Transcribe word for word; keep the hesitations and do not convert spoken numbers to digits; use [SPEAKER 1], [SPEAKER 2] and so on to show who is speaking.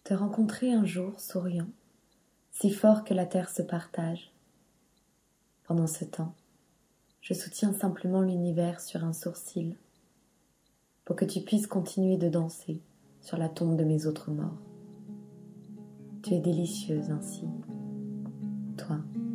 [SPEAKER 1] te rencontrer un jour souriant, si fort que la terre se partage. Pendant ce temps, je soutiens simplement l'univers sur un sourcil, pour que tu puisses continuer de danser sur la tombe de mes autres morts. Tu es délicieuse ainsi, toi.